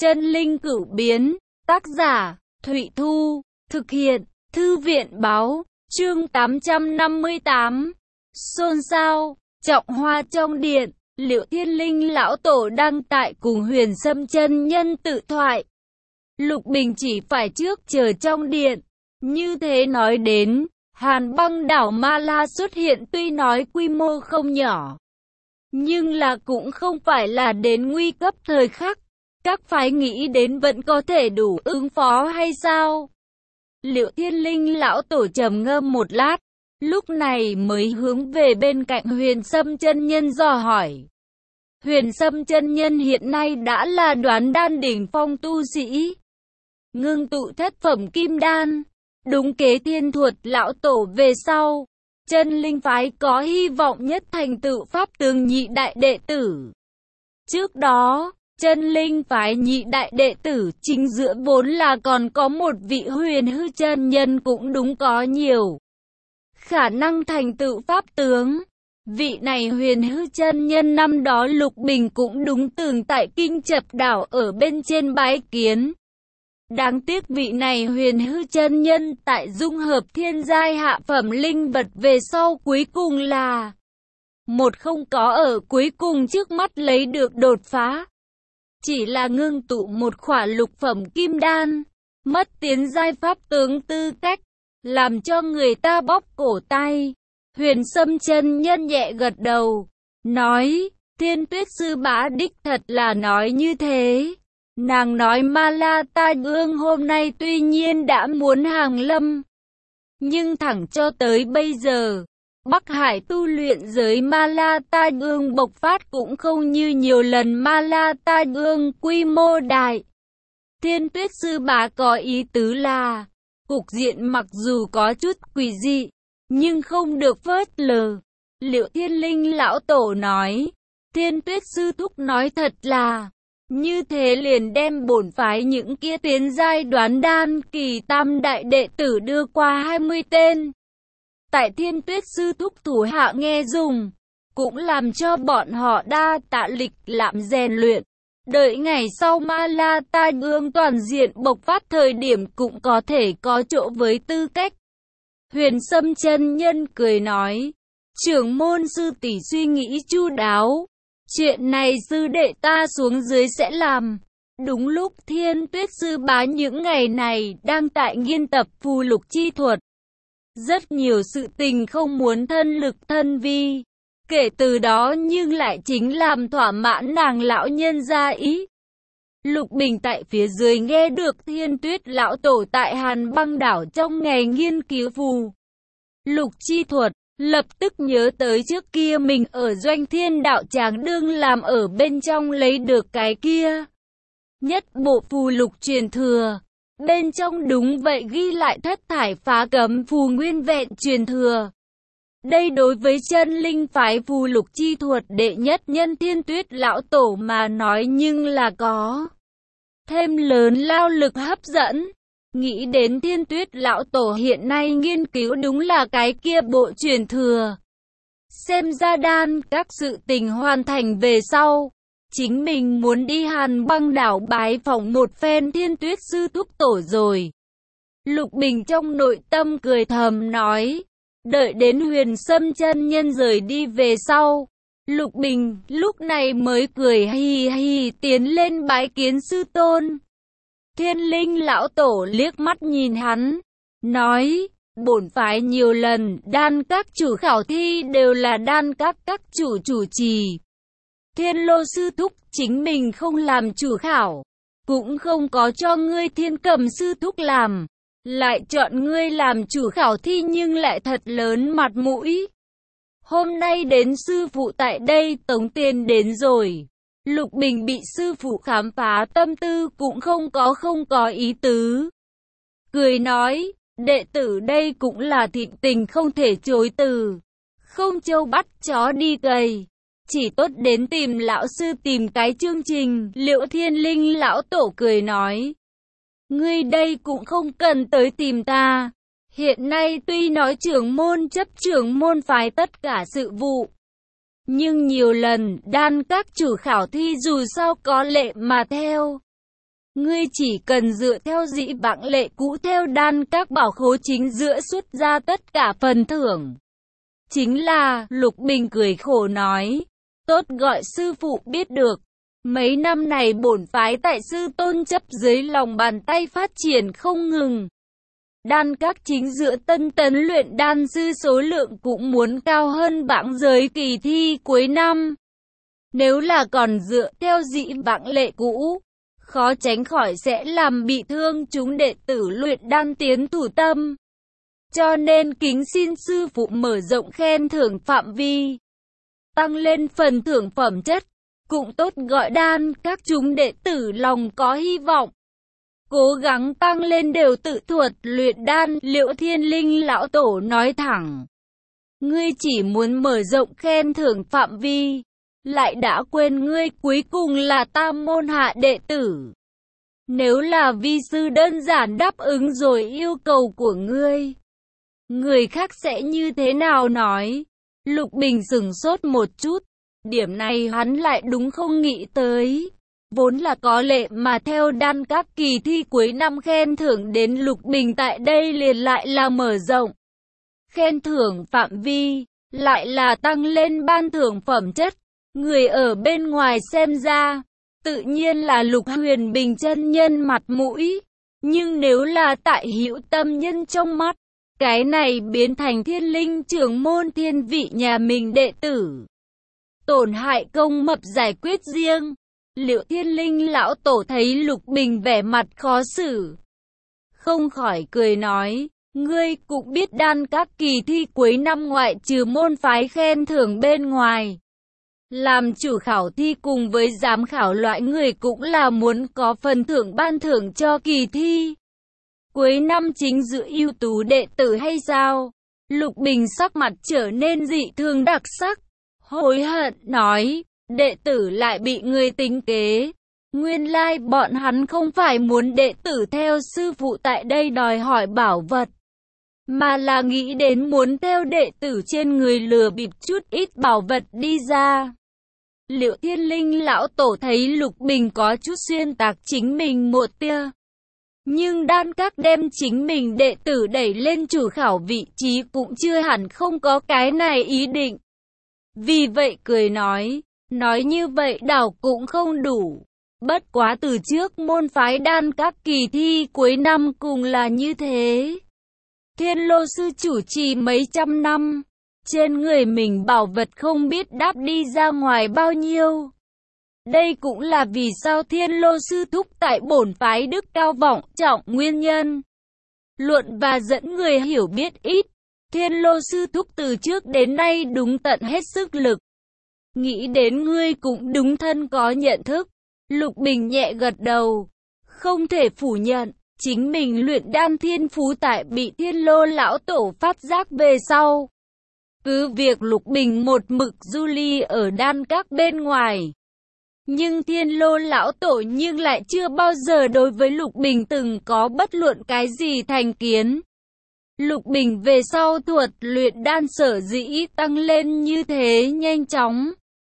Chân linh cửu biến, tác giả, Thụy Thu, thực hiện, Thư viện Báo, chương 858. Xôn xao, trọng hoa trong điện, Liệu Thiên Linh lão tổ đang tại cùng Huyền Sâm chân nhân tự thoại. Lục Bình chỉ phải trước chờ trong điện. Như thế nói đến, Hàn Băng đảo Ma La xuất hiện tuy nói quy mô không nhỏ, nhưng là cũng không phải là đến nguy cấp thời khắc. Các phái nghĩ đến vẫn có thể đủ ứng phó hay sao? Liệu Thiên Linh lão tổ trầm ngâm một lát, lúc này mới hướng về bên cạnh Huyền Sâm chân nhân dò hỏi. Huyền Sâm chân nhân hiện nay đã là Đoán đan đỉnh phong tu sĩ, ngưng tụ thất phẩm kim đan, đúng kế thiên thuật lão tổ về sau, chân linh phái có hy vọng nhất thành tựu pháp tướng nhị đại đệ tử. Trước đó, chân linh phái nhị đại đệ tử chính giữa vốn là còn có một vị Huyền hư chân nhân cũng đúng có nhiều khả năng thành tựu pháp tướng. Vị này Huyền hư chân nhân năm đó Lục Bình cũng đúng từng tại Kinh Chập đảo ở bên trên bái kiến. Đáng tiếc vị này Huyền hư chân nhân tại dung hợp thiên giai hạ phẩm linh vật về sau cuối cùng là một không có ở cuối cùng trước mắt lấy được đột phá. Chỉ là ngưng tụ một khỏa lục phẩm kim đan, mất tiến giai pháp tướng tư cách, làm cho người ta bóp cổ tay. Huyền Sâm chân nhân nhẹ gật đầu, nói, Thiên Tuyết sư bá đích thật là nói như thế. Nàng nói Ma La Tai Ương hôm nay tuy nhiên đã muốn hàng lâm, nhưng thẳng cho tới bây giờ, Bắc Hải tu luyện giới Ma La Tai Ương bộc phát cũng không như nhiều lần Ma La Tai Ương quy mô đại. Thiên Tuyết sư bá có ý tứ là, cục diện mặc dù có chút quỷ dị, nhưng không được phớt lờ. Liệu Thiên Linh lão tổ nói, Thiên Tuyết sư thúc nói thật là, như thế liền đem bổn phái những kia tiến giai Đoán đan kỳ tam đại đệ tử đưa qua 20 tên. Tại Thiên Tuyết sư thúc thủ hạ nghe dùng, cũng làm cho bọn họ đa tạ lịch lãm rèn luyện. Đợi ngày sau Ma La Tai Ương toàn diện bộc phát thời điểm cũng có thể có chỗ với tư cách. Huyền Sâm chân nhân cười nói, trưởng môn sư tỷ suy nghĩ chu đáo. Chuyện này sư đệ ta xuống dưới sẽ làm. Đúng lúc Thiên Tuyết sư bá những ngày này đang tại nghiên tập phù lục chi thuật. Rất nhiều sự tình không muốn thân lực thân vi. Kể từ đó nhưng lại chính làm thỏa mãn nàng lão nhân gia ý. Lục Bình tại phía dưới nghe được Thiên Tuyết lão tổ tại Hàn Băng đảo trong ngày nghiên cứu phù lục chi thuật, lập tức nhớ tới trước kia mình ở Doanh Thiên đạo tràng đương làm ở bên trong lấy được cái kia nhất bộ phù lục truyền thừa. Bên trong đúng vậy ghi lại thất thải phá cấm phù nguyên vẹn truyền thừa. Đây đối với chân linh phái phù lục chi thuật đệ nhất nhân Thiên Tuyết lão tổ mà nói nhưng là có thêm lớn lao lực hấp dẫn. Nghĩ đến Thiên Tuyết lão tổ hiện nay nghiên cứu đúng là cái kia bộ truyền thừa. Xem ra đan các sự tình hoàn thành về sau, chính mình muốn đi Hàn Băng đảo bái phỏng một phen Thiên Tuyết sư thúc tổ rồi. Lục Bình trong nội tâm cười thầm nói, đợi đến Huyền Sâm chân nhân rời đi về sau, Lục Bình lúc này mới cười hì hì tiến lên bái kiến sư tôn. Thiên Linh lão tổ liếc mắt nhìn hắn, nói, bổn phái nhiều lần đan các chủ khảo thi đều là đan các chủ chủ trì. Thiên Lô sư thúc chính mình không làm chủ khảo, cũng không có cho ngươi Thiên Cầm sư thúc làm, lại chọn ngươi làm chủ khảo thi nhưng lại thật lớn mặt mũi. Hôm nay đến sư phụ tại đây tống tiền đến rồi. Lục Bình bị sư phụ khám phá tâm tư cũng không có ý tứ. Cười nói, đệ tử đây cũng là thịnh tình không thể chối từ. Không trâu bắt chó đi cày. Chỉ tốt đến tìm lão sư tìm cái chương trình. Liệu Thiên Linh lão tổ cười nói, ngươi đây cũng không cần tới tìm ta. Hiện nay tuy nói trưởng môn chấp trưởng môn phái tất cả sự vụ, nhưng nhiều lần đan các chủ khảo thi dù sao có lệ mà theo. Ngươi chỉ cần dựa theo dĩ vãng lệ cũ theo đan các bảo khố chính giữa xuất ra tất cả phần thưởng. Chính là, Lục Bình cười khổ nói, tốt gọi sư phụ biết được. Mấy năm này bổn phái tại sư tôn chấp dưới lòng bàn tay phát triển không ngừng. Đan các chính giữa tân tấn luyện đan sư số lượng cũng muốn cao hơn bảng giới kỳ thi cuối năm. Nếu là còn dựa theo dĩ vãng lệ cũ, khó tránh khỏi sẽ làm bị thương chúng đệ tử luyện đan tiến thủ tâm. Cho nên kính xin sư phụ mở rộng khen thưởng phạm vi, tăng lên phần thưởng phẩm chất, cũng tốt gọi đan các chúng đệ tử lòng có hy vọng. Cố gắng tăng lên đều tự thuật luyện đan. Liễu Thiên Linh lão tổ nói thẳng. Ngươi chỉ muốn mở rộng khen thưởng phạm vi, lại đã quên ngươi cuối cùng là tam môn hạ đệ tử. Nếu là vi sư đơn giản đáp ứng rồi yêu cầu của ngươi, người khác sẽ như thế nào nói? Lục Bình sửng sốt một chút, điểm này hắn lại đúng không nghĩ tới. Vốn là có lệ mà theo đan các kỳ thi cuối năm khen thưởng đến Lục Bình tại đây liền lại là mở rộng. Khen thưởng phạm vi, lại là tăng lên ban thưởng phẩm chất. Người ở bên ngoài xem ra, tự nhiên là Lục Huyền Bình chân nhân mặt mũi. Nhưng nếu là tại Hữu Tâm nhân trong mắt, cái này biến thành Thiên Linh trưởng môn thiên vị nhà mình đệ tử. Tổn hại công mập giải quyết riêng. Liễu Thiên Linh lão tổ thấy Lục Bình vẻ mặt khó xử, không khỏi cười nói, ngươi cũng biết đan các kỳ thi cuối năm ngoại trừ môn phái khen thưởng bên ngoài, làm chủ khảo thi cùng với giám khảo loại người cũng là muốn có phần thưởng ban thưởng cho kỳ thi cuối năm chính giữa ưu tú đệ tử hay sao? Lục Bình sắc mặt trở nên dị thường đặc sắc, hối hận nói, đệ tử lại bị người tính kế. Nguyên lai bọn hắn không phải muốn đệ tử theo sư phụ tại đây đòi hỏi bảo vật, mà là nghĩ đến muốn theo đệ tử trên người lừa bịp chút ít bảo vật đi ra. Liễu Thiên Linh lão tổ thấy Lục Bình có chút xuyên tạc chính mình một tia, nhưng đan các đem chính mình đệ tử đẩy lên chủ khảo vị trí cũng chưa hẳn không có cái này ý định. Vì vậy cười nói như vậy đảo cũng không đủ. Bất quá từ trước môn phái đan các kỳ thi cuối năm cùng là như thế. Thiên Lô sư chủ trì mấy trăm năm, trên người mình bảo vật không biết đáp đi ra ngoài bao nhiêu. Đây cũng là vì sao Thiên Lô sư thúc tại bổn phái đức cao vọng trọng nguyên nhân. Luận và dẫn người hiểu biết ít, Thiên Lô sư thúc từ trước đến nay đúng tận hết sức lực. Nghĩ đến ngươi cũng đúng thân có nhận thức. Lục Bình nhẹ gật đầu, không thể phủ nhận, chính mình luyện đan thiên phú tại bị Thiên Lô lão tổ phát giác về sau. Cứ việc Lục Bình một mực du ly ở đan các bên ngoài, nhưng Thiên Lô lão tổ nhưng lại chưa bao giờ đối với Lục Bình từng có bất luận cái gì thành kiến. Lục Bình về sau thuật luyện đan sở dĩ tăng lên như thế nhanh chóng,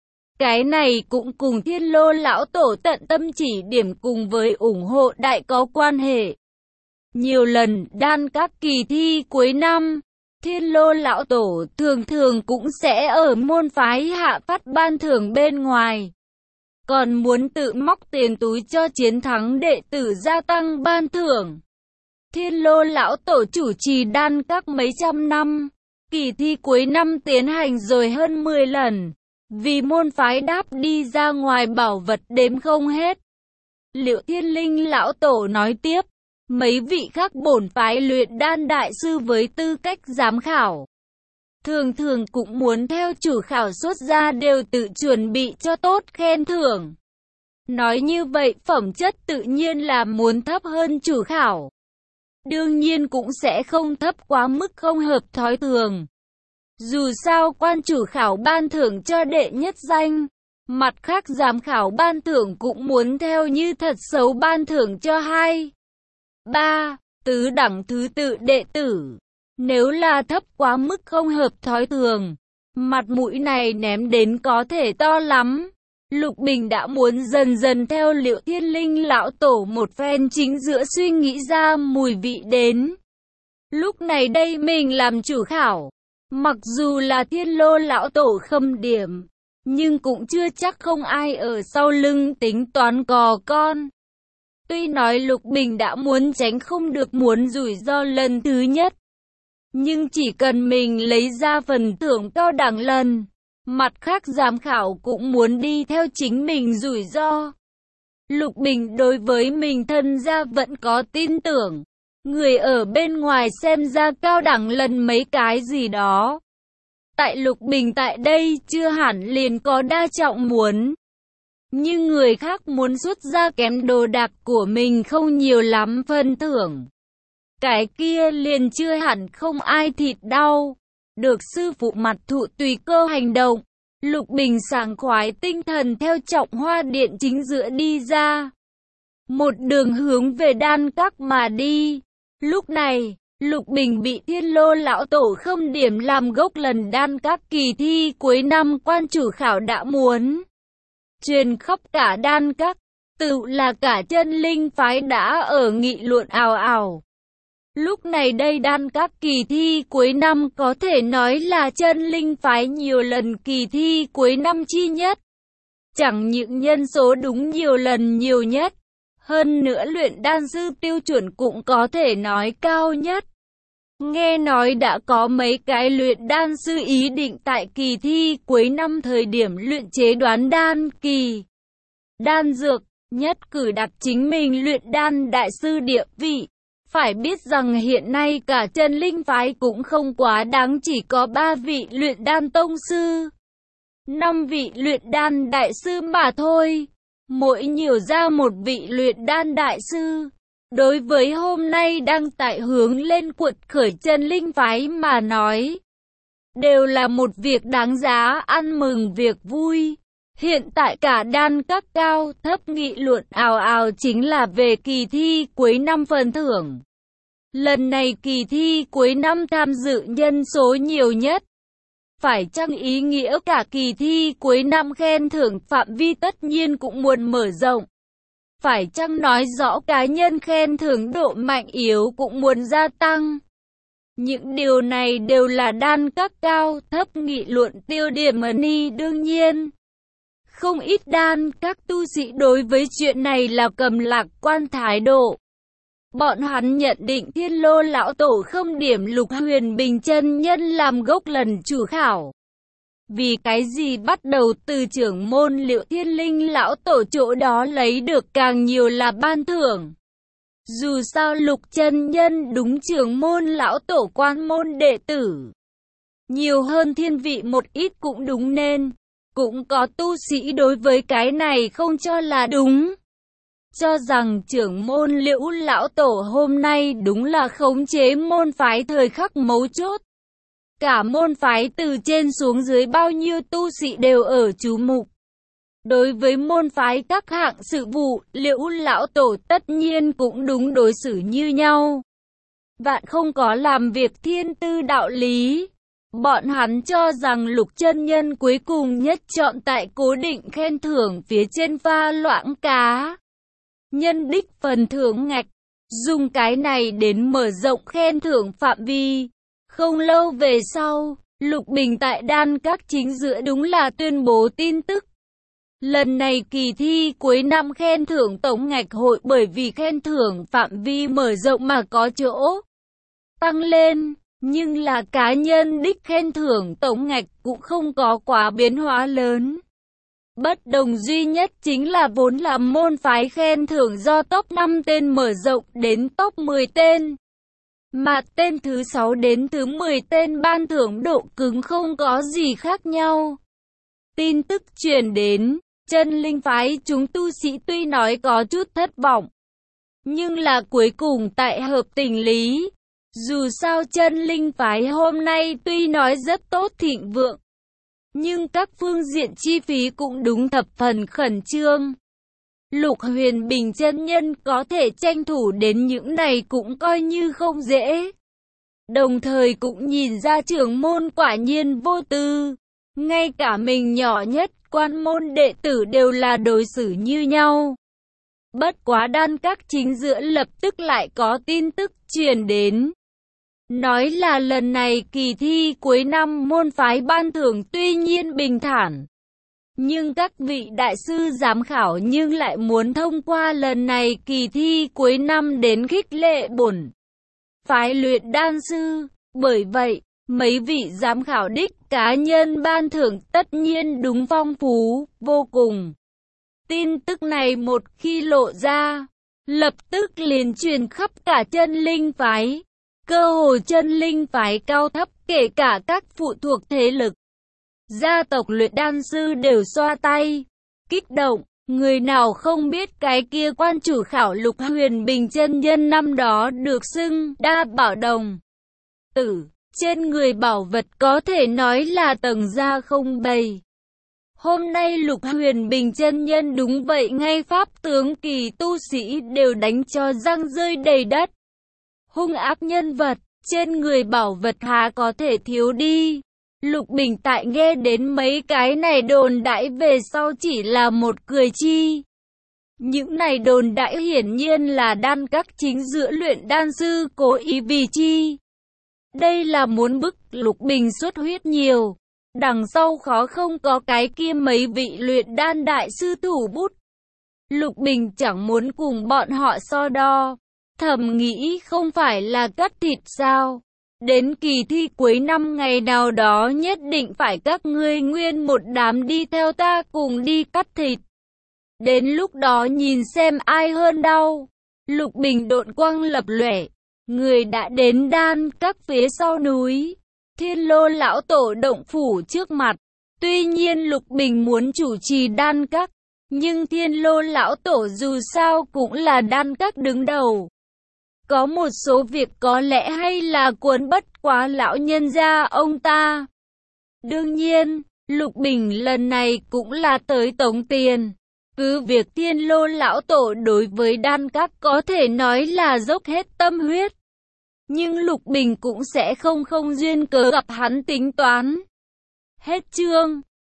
cái này cũng cùng Thiên Lô lão tổ tận tâm chỉ điểm cùng với ủng hộ đại có quan hệ. Nhiều lần đan các kỳ thi cuối năm, Thiên Lô lão tổ thường thường cũng sẽ ở môn phái hạ phát ban thưởng bên ngoài, còn muốn tự móc tiền túi cho chiến thắng đệ tử gia tăng ban thưởng. Thiên Lô lão tổ chủ trì đan các mấy trăm năm, kỳ thi cuối năm tiến hành rồi hơn 10 lần. Vì môn phái đáp đi ra ngoài bảo vật đếm không hết. Liễu Thiên Linh lão tổ nói tiếp, mấy vị khác bổn phái luyện đan đại sư với tư cách giám khảo, thường thường cũng muốn theo chủ khảo xuất ra đều tự chuẩn bị cho tốt khen thưởng. Nói như vậy phẩm chất tự nhiên là muốn thấp hơn chủ khảo. Đương nhiên cũng sẽ không thấp quá mức không hợp thói thường. Dù sao quan chủ khảo ban thưởng cho đệ nhất danh, mặt khác giám khảo ban thưởng cũng muốn theo như thật xấu ban thưởng cho 2, 3, tứ đẳng thứ tự đệ tử. Nếu là thấp quá mức không hợp thói thường, mặt mũi này ném đến có thể to lắm. Lục Bình đã muốn dần dần theo Liệu Thiên Linh lão tổ một phen chính giữa suy nghĩ ra mùi vị đến. Lúc này đây mình làm chủ khảo, mặc dù là Thiên Lô lão tổ khâm điểm, nhưng cũng chưa chắc không ai ở sau lưng tính toán cò con. Tuy nói Lục Bình đã muốn tránh không được muốn rủi ro lần thứ nhất, nhưng chỉ cần mình lấy ra phần thưởng cao đẳng lần, mặt khác giám khảo cũng muốn đi theo chính mình rủi ro. Lục Bình đối với mình thân ra vẫn có tin tưởng, người ở bên ngoài xem ra cao đẳng lần mấy cái gì đó. Tại Lục Bình tại đây chưa hẳn liền có đa trọng muốn. Nhưng người khác muốn xuất ra kém đồ đạc của mình không nhiều lắm phân thưởng. Cái kia liền chưa hẳn không ai thịt đau. Được sư phụ mặt thụ tùy cơ hành động. Lục Bình sảng khoái tinh thần theo Trọng Hoa Điện chính giữa đi ra. Một đường hướng về Đan Các mà đi. Lúc này, Lục Bình bị Thiên Lô lão tổ khâm điểm làm gốc lần Đan Các kỳ thi cuối năm quan chủ khảo đã muốn truyền khắp cả Đan Các, tự là cả chân linh phái đã ở nghị luận ào ào. Lúc này đây Đan Các kỳ thi cuối năm có thể nói là chân linh phái nhiều lần kỳ thi cuối năm chi nhất. Chẳng những nhân số đúng nhiều lần nhiều nhất, hơn nữa luyện đan sư tiêu chuẩn cũng có thể nói cao nhất. Nghe nói đã có mấy cái luyện đan sư ý định tại kỳ thi cuối năm thời điểm luyện chế đoán đan kỳ đan dược, nhất cử đặt chính mình luyện đan đại sư địa vị. Phải biết rằng hiện nay cả chân linh phái cũng không quá đáng, chỉ có 3 vị luyện đan tông sư, 5 vị luyện đan đại sư mà thôi. Mỗi nhiều ra một vị luyện đan đại sư. Đối với hôm nay đang tại hướng lên cuột khởi chân linh phái mà nói, đều là một việc đáng giá ăn mừng, việc vui. Hiện tại cả Đan Các cao thấp nghị luận ào ào chính là về kỳ thi cuối năm phần thưởng. Lần này kỳ thi cuối năm tham dự nhân số nhiều nhất. Phải chăng ý nghĩa cả kỳ thi cuối năm khen thưởng phạm vi tất nhiên cũng muốn mở rộng? Phải chăng nói rõ cá nhân khen thưởng độ mạnh yếu cũng muốn gia tăng? Những điều này đều là Đan Các cao thấp nghị luận tiêu điểm đương nhiên. Không ít Đan Các tu sĩ đối với chuyện này là cầm lạc quan thái độ. Bọn hắn nhận định Thiên Lô lão tổ không điểm Lục Huyền Bình chân nhân làm gốc lần chủ khảo. Vì cái gì bắt đầu từ trưởng môn Liệu Thiên Linh lão tổ chỗ đó lấy được càng nhiều là ban thưởng. Dù sao Lục chân nhân đúng trưởng môn lão tổ quan môn đệ tử, nhiều hơn thiên vị một ít cũng đúng, nên cũng có tu sĩ đối với cái này không cho là đúng, cho rằng trưởng môn Liễu lão tổ hôm nay đúng là khống chế môn phái thời khắc mấu chốt. Cả môn phái từ trên xuống dưới bao nhiêu tu sĩ đều ở chú mục. Đối với môn phái các hạng sự vụ, Liễu lão tổ tất nhiên cũng đúng đối xử như nhau. Vạn không có làm việc thiên tư đạo lý. Bọn hắn cho rằng Lục chân nhân cuối cùng nhất chọn tại cố định khen thưởng phía trên pha loãng cá nhân đích phần thưởng ngạch, dùng cái này đến mở rộng khen thưởng phạm vi. Không lâu về sau, Lục Bình tại Đan Các chính giữa đúng là tuyên bố tin tức. Lần này kỳ thi cuối năm khen thưởng tổng ngạch hội bởi vì khen thưởng phạm vi mở rộng mà có chỗ tăng lên, nhưng là cá nhân đích khen thưởng tổng ngạch cũng không có quá biến hóa lớn. Bất đồng duy nhất chính là vốn là môn phái khen thưởng do top 5 tên mở rộng đến top 10 tên. Mà tên thứ 6 đến thứ 10 tên ban thưởng độ cứng không có gì khác nhau. Tin tức truyền đến, chân linh phái chúng tu sĩ tuy nói có chút thất vọng, nhưng là cuối cùng tại hợp tình lý. Dù sao chân linh phái hôm nay tuy nói rất tốt thịnh vượng, nhưng các phương diện chi phí cũng đúng thập phần khẩn trương. Lục Huyền Bình chân nhân có thể tranh thủ đến những này cũng coi như không dễ. Đồng thời cũng nhìn ra trưởng môn quả nhiên vô tư. ngay cả mình nhỏ nhất quan môn đệ tử đều là đối xử như nhau. Bất quá Đan Các chính giữa lập tức lại có tin tức truyền đến. Nói là lần này kỳ thi cuối năm môn phái ban thưởng tuy nhiên bình thản. Nhưng các vị đại sư giám khảo nhưng lại muốn thông qua lần này kỳ thi cuối năm đến khích lệ bổn phái luyện đan sư. Bởi vậy, mấy vị giám khảo đích cá nhân ban thưởng tất nhiên đúng phong phú, vô cùng. Tin tức này một khi lộ ra, lập tức liền truyền khắp cả chân linh phái. Cơ hồ chân linh phái cao thấp kể cả các phụ thuộc thế lực. Gia tộc luyện đan sư đều xoa tay, kích động. Người nào không biết cái kia quan chủ khảo Lục Huyền Bình chân nhân năm đó được xưng đa bảo đồng tử. Trên người bảo vật có thể nói là tầng da không bầy. Hôm nay Lục Huyền Bình chân nhân đúng vậy ngay pháp tướng kỳ tu sĩ đều đánh cho răng rơi đầy đất. Hung ác nhân vật, trên người bảo vật há có thể thiếu đi. Lục Bình tại nghe đến mấy cái này đồn đãi về sau chỉ là một cười chi. Những này đồn đãi hiển nhiên là Đan Các chính giữa luyện đan sư cố ý vì chi. Đây là muốn bức Lục Bình xuất huyết nhiều. Đằng sau khó không có cái kia mấy vị luyện đan đại sư thủ bút. Lục Bình chẳng muốn cùng bọn họ so đo. Thầm nghĩ không phải là cắt thịt sao? Đến kỳ thi cuối năm ngày nào đó nhất định phải các ngươi nguyên một đám đi theo ta cùng đi cắt thịt. Đến lúc đó nhìn xem ai hơn đau. Lục Bình độn quang lập lòe. Người đã đến Đan Các phía sau núi. Thiên Lô lão tổ động phủ trước mặt. Tuy nhiên Lục Bình muốn chủ trì Đan Các. Nhưng Thiên Lô lão tổ dù sao cũng là Đan Các đứng đầu. Có một số việc có lẽ hay là cuốn bất quá lão nhân gia ông ta. Đương nhiên, Lục Bình lần này cũng là tới tống tiền. Cứ việc Thiên Lô lão tổ đối với Đan Các có thể nói là dốc hết tâm huyết. Nhưng Lục Bình cũng sẽ không duyên cớ gặp hắn tính toán. Hết chương.